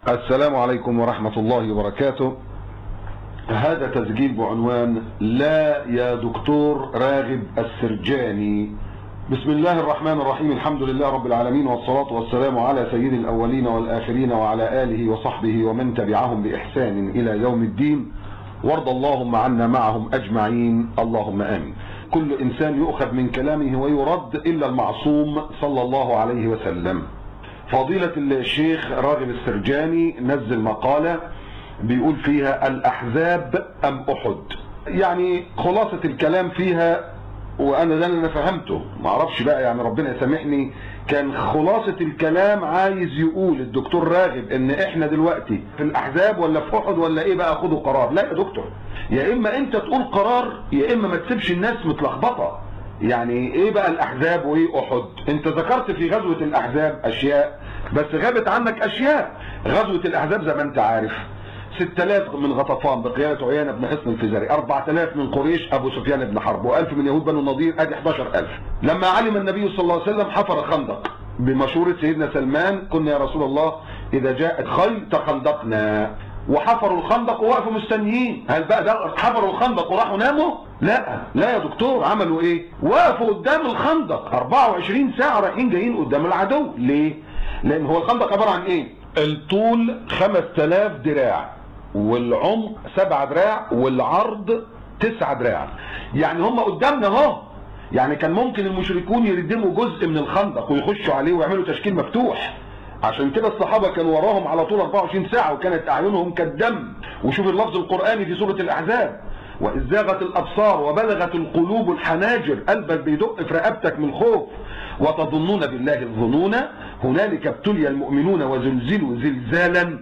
السلام عليكم ورحمة الله وبركاته. هذا تسجيل بعنوان لا يا دكتور راغب السرجاني. بسم الله الرحمن الرحيم، الحمد لله رب العالمين، والصلاة والسلام على سيد الأولين والآخرين وعلى آله وصحبه ومن تبعهم بإحسان إلى يوم الدين، وارض اللهم عنا معهم أجمعين، اللهم آمين. كل إنسان يؤخذ من كلامه ويرد إلا المعصوم صلى الله عليه وسلم. فضيلة الشيخ راغب السرجاني نزل مقالة بيقول فيها الأحزاب أم أحد. يعني خلاصة الكلام فيها، وأنا ده اللي أنا فهمته، معرفش بقى يعني ربنا يسامحني، كان خلاصة الكلام عايز يقول الدكتور راغب إن إحنا دلوقتي في الأحزاب ولا في أحد ولا إيه بقى، خدوا قرار. لا يا دكتور، يا إما أنت تقول قرار يا إما ما تسيبش الناس متلخبطة. يعني ايه بقى الاحزاب وايه احد؟ انت ذكرت في غزوة الاحزاب اشياء بس غابت عنك اشياء. غزوة الاحزاب زي ما انت عارف 6000 من غطفان بقيادة عيينة بن حصن الفزاري، 4000 من قريش ابو سفيان بن حرب، و1000 من يهود بنو النضير، ادي 11,000. لما علم النبي صلى الله عليه وسلم حفر خندق بمشورة سيدنا سلمان، قلنا يا رسول الله اذا جاءت خيل تخندقنا، وحفروا الخندق ووقفوا مستنيين. هل بقى ده حفروا الخندق وراحوا ناموا؟ لا يا دكتور، عملوا ايه؟ وقفوا قدام الخندق 24 ساعة رايحين جايين قدام العدو. ليه؟ لان هو الخندق عبارة عن ايه؟ الطول 5000 دراع، والعمق 7 دراع، والعرض 9 دراع. يعني هم قدامنا اهو. يعني كان ممكن المشركون يردموا جزء من الخندق ويخشوا عليه ويعملوا تشكيل مفتوح. عشان كده الصحابة كانوا وراهم على طول 24 ساعة، وكانت أعينهم كالدم. وشوف اللفظ القرآني في سورة الأحزاب: وإذ زاغت الأبصار وبلغت القلوب الحناجر، قلبك بيدق في رقبتك من الخوف، وتظنون بالله الظنون، هنالك ابتلي المؤمنون وزلزلوا زلزالا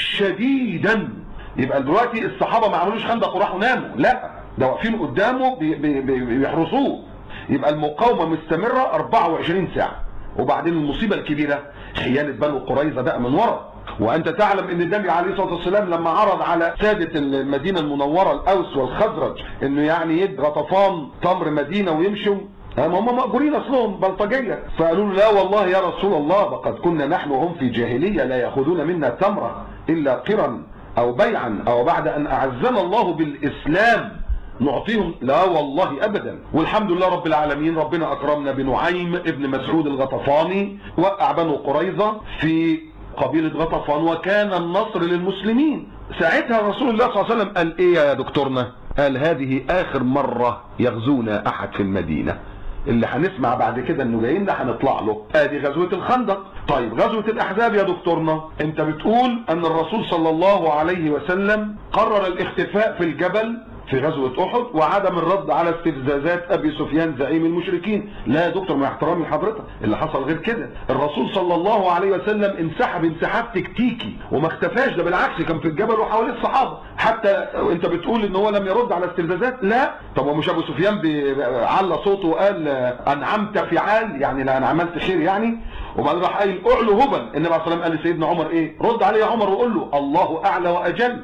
شديدا. يبقى دلوقتي الصحابة ما عملوش خندق وراحوا ناموا، لا، ده واقفين قدامه بيحرسوه. يبقى المقاومة مستمرة 24 ساعة. وبعدين المصيبة الكبيرة خيانة بنو قريظة بقى من ورا. وانت تعلم ان النبي عليه الصلاة والسلام لما عرض على سادة المدينة المنورة الاوس والخزرج انه يعني يد غطفان تمر مدينة ويمشوا، هم مأجورين اصلهم بلطجية، فقالوا له لا والله يا رسول الله، لقد كنا نحن وهم في جاهلية لا يأخذون منا تمرة الا قرا او بيعا او بعد ان اعزنا الله بالاسلام نعطيهم. لا والله ابدا. والحمد لله رب العالمين، ربنا اكرمنا بنعيم ابن مسعود الغطفاني، وقع بنو قريظة في قبيلة غطفان، وكان النصر للمسلمين. ساعتها رسول الله صلى الله عليه وسلم قال ايه يا دكتورنا؟ قال هذه اخر مرة يغزونا احد في المدينة. اللي هنسمع بعد كده انه جايين ده هنطلع له. ادي غزوة الخندق. طيب غزوة الاحزاب يا دكتورنا، انت بتقول ان الرسول صلى الله عليه وسلم قرر الاختفاء في الجبل في غزوة أحد وعدم الرد على استفزازات أبي سفيان زعيم المشركين. لا يا دكتور، مع احترامي لحضرتك، اللي حصل غير كده. الرسول صلى الله عليه وسلم انسحب انسحاب تكتيكي وما اختفاش، ده بالعكس كان في الجبل وحواليه الصحابة. حتى انت بتقول ان هو لم يرد على استفزازات، لا. طب ومش ابو سفيان على صوته وقال انعمت فعال، يعني لا انا عملت خير يعني؟ وبعدين راح قايل اعلو هبل. النبي عليه الصلاة والسلام قال لسيدنا عمر ايه؟ رد عليه يا عمر وقول له الله اعلى واجل.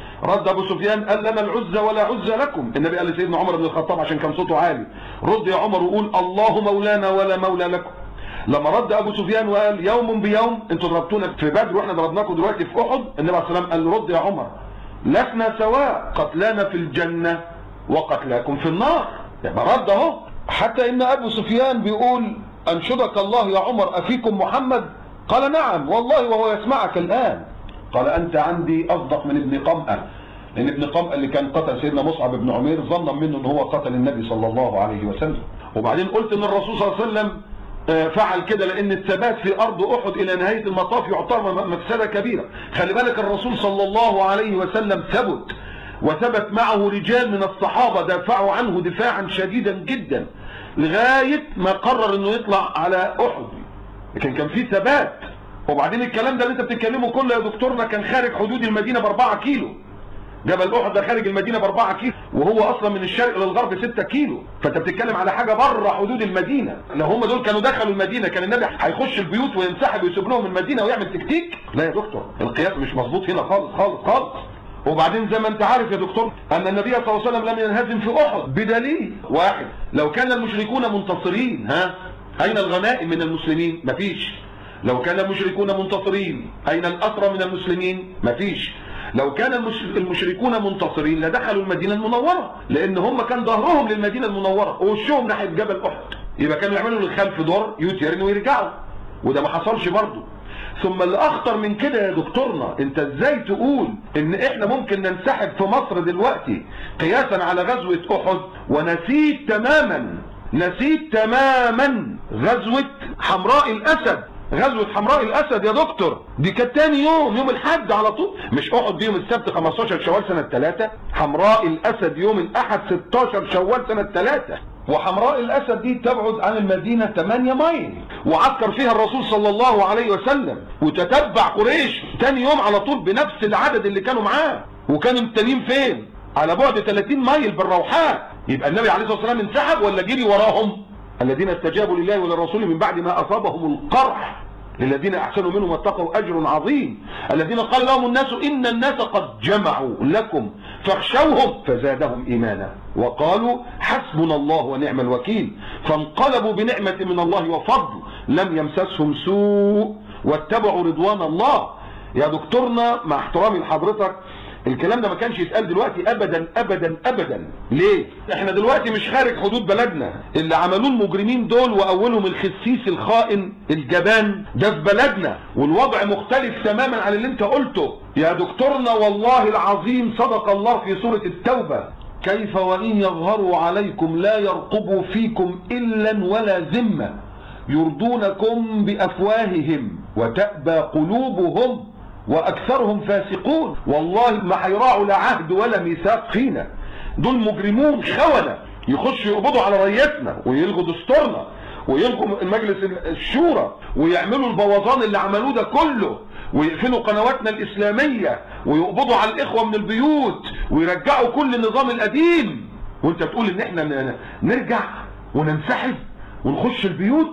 رد ابو سفيان قال لنا العزة ولا عزة لكم. النبي قال لسيدنا عمر بن الخطاب عشان كان صوته عالي: رد يا عمر وقول الله مولانا ولا مولى لكم. لما رد ابو سفيان وقال يوم بيوم، انتوا ضربتونا في بدر واحنا ضربناكم دلوقتي في احد، النبي عليه الصلاه والسلام قال له رد يا عمر لسنا سواء، قتلانا في الجنة وقتلاكم في النار. يبقى رد اهو. حتى ان ابو سفيان بيقول انشدك الله يا عمر افيكم محمد؟ قال نعم والله وهو يسمعك الان. قال انت عندي اصدق من ابن قمأة، لان ابن قمأة اللي كان قتل سيدنا مصعب بن عمير ظنا منه ان هو قتل النبي صلى الله عليه وسلم. وبعدين قلت ان الرسول صلى الله عليه وسلم فعل كده لان الثبات في ارض احد الى نهاية المطاف يعتبر مفسدة كبيرة. خلي بالك الرسول صلى الله عليه وسلم ثبت، وثبت معه رجال من الصحابة دافعوا عنه دفاعا شديدا جدا لغاية ما قرر انه يطلع على احد، لكن كان في ثبات. وبعدين الكلام ده اللي انت بتتكلمه كله يا دكتورنا كان خارج حدود المدينة ب4 كيلو. جبل احد ده خارج المدينة ب4 كيلو، وهو اصلا من الشرق للغرب 6 كيلو. فانت بتتكلم على حاجة بره حدود المدينة. لو هم دول كانوا دخلوا المدينة كان النبي هيخش البيوت وينسحب ويسيب لهم المدينة ويعمل تكتيك؟ لا يا دكتور، القياس مش مظبوط هنا خالص خالص خالص. وبعدين زي ما انت عارف يا دكتور ان النبي صلى الله عليه وسلم لم ينهزم في احد بدليل واحد: لو كان المشركون منتصرين اين الغنائم من المسلمين؟ مفيش. لو كان المشركون منتصرين أين الأسرى من المسلمين؟ مفيش. لو كان المشركون منتصرين لدخلوا المدينة المنورة، لأن هم كان ظهرهم للمدينة المنورة ووشهم ناحية جبل أحد، يبقى كانوا يعملوا للخلف دور يوتيرن ويرجعوا، وده ما حصلش برضه. ثم اللي أخطر من كده يا دكتورنا، أنت إزاي تقول إن إحنا ممكن ننسحب في مصر دلوقتي قياسا على غزوة أحد، ونسيت تماما غزوة حمراء الأسد. غزوة حمراء الأسد يا دكتور دي كانت تاني يوم الحد على طول، مش أحد دي يوم السبت 15 شوال سنة 3، حمراء الأسد يوم الأحد 16 شوال سنة 3. وحمراء الأسد دي تبعد عن المدينة 8 ميل، وعسكر فيها الرسول صلى الله عليه وسلم، وتتبع قريش تاني يوم على طول بنفس العدد اللي كانوا معاه، وكانوا التانيين فين؟ على بعد 30 ميل بالروحاء. يبقى النبي عليه الصلاة والسلام انسحب ولا جري وراهم؟ الذين استجابوا لله وللرسول من بعد ما أصابهم القرح للذين أحسنوا منهم واتقوا أجر عظيم. الذين قال لهم الناس إن الناس قد جمعوا لكم فاخشوهم فزادهم إيمانا وقالوا حسبنا الله ونعم الوكيل، فانقلبوا بنعمة من الله وفضل لم يمسسهم سوء واتبعوا رضوان الله. يا دكتورنا مع احترامي لحضرتك، الكلام ده ما كانش يتقال دلوقتي ابدا ابدا ابدا. ليه؟ احنا دلوقتي مش خارج حدود بلدنا، اللي عملوه المجرمين دول واولهم الخسيس الخائن الجبان ده في بلدنا، والوضع مختلف تماما عن اللي انت قلته يا دكتورنا. والله العظيم صدق الله في سورة التوبة، كيف وإن يظهروا عليكم لا يرقبوا فيكم إلا ولا ذمة يرضونكم بأفواههم وتأبى قلوبهم واكثرهم فاسقون. والله ما هيراعوا لا عهد ولا ميثاق فينا، دول مجرمون خونة يخشوا يقبضوا على ريتنا ويلغوا دستورنا ويلغوا مجلس الشورى ويعملوا البوظان اللي عملوه ده كله، ويقفلوا قنواتنا الاسلامية ويقبضوا على الاخوة من البيوت ويرجعوا كل النظام القديم. وانت بتقول ان احنا نرجع وننسحب ونخش البيوت؟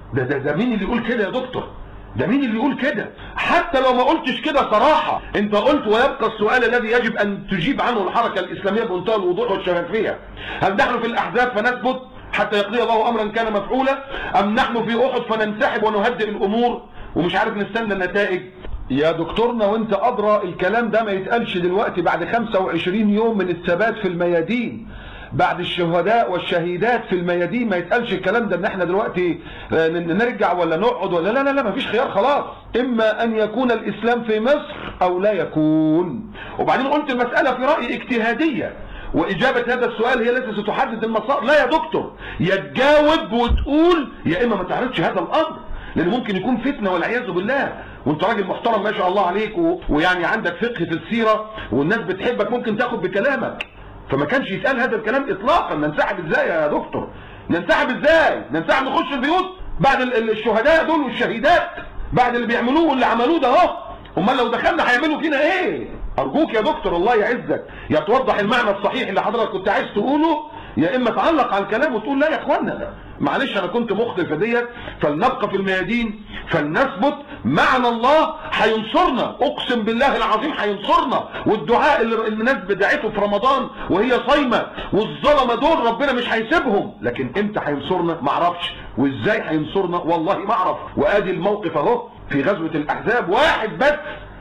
ده مين اللي يقول كده يا دكتور؟ ده مين اللي يقول كده؟ حتى لو ما قلتش كده صراحة، انت قلت ويبقى السؤال الذي يجب ان تجيب عنه الحركة الاسلامية بمنتهى الوضوح والشفافية، هل نحن في الاحزاب فنثبت حتى يقضي الله امرا كان مفعولا، ام نحن في احد فننسحب ونهدئ الامور ومش عارف نستنى النتائج؟ يا دكتورنا وانت ادرى، الكلام ده ما يتقالش دلوقتي بعد 25 يوم من الثبات في الميادين، بعد الشهداء والشهيدات في الميادين ما يتقالش الكلام ده ان احنا دلوقتي نرجع ولا نقعد ولا لا لا لا، مفيش خيار خلاص، اما ان يكون الاسلام في مصر او لا يكون. وبعدين قلت المسألة في رأيي اجتهادية، واجابة هذا السؤال هي التي ستحدد المسار. لا يا دكتور، يا تجاوب وتقول يا اما ما تعرضش هذا الامر، لان ممكن يكون فتنة والعياذ بالله، وانت راجل محترم ما شاء الله عليك ويعني عندك فقه في السيرة والناس بتحبك، ممكن تاخد بكلامك. فما كانش يتقال هذا الكلام اطلاقا. ننسحب ازاي يا دكتور؟ ننسحب ازاي؟ ننسحب نخش البيوت بعد الشهداء دول والشهيدات، بعد اللي بيعملوه واللي عملوه ده اهو؟ امال لو دخلنا هيعملوا فينا ايه؟ ارجوك يا دكتور الله يعزك، يا توضح المعنى الصحيح اللي حضرتك كنت عايز تقوله، يا اما تعلق على الكلام وتقول لا يا اخوانا معلش انا كنت مخطئ في ديت، فلنبقى في الميادين فلنثبت، معنى الله هينصرنا، اقسم بالله العظيم هينصرنا. والدعاء اللي الناس بدعته في رمضان وهي صايمه والظلمه دول ربنا مش هيسيبهم، لكن امتى هينصرنا ما اعرفش، وازاي هينصرنا والله ما اعرف. وادي الموقف اهو في غزوه الاحزاب، واحد بس،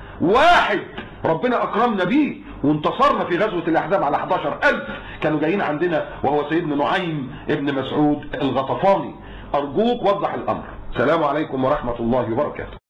واحد ربنا اكرمنا بيه وانتصرنا في غزوة الاحزاب على 11,000 كانوا جايين عندنا، وهو سيدنا نعيم ابن مسعود الغطفاني. ارجوك وضح الامر. السلام عليكم ورحمة الله وبركاته.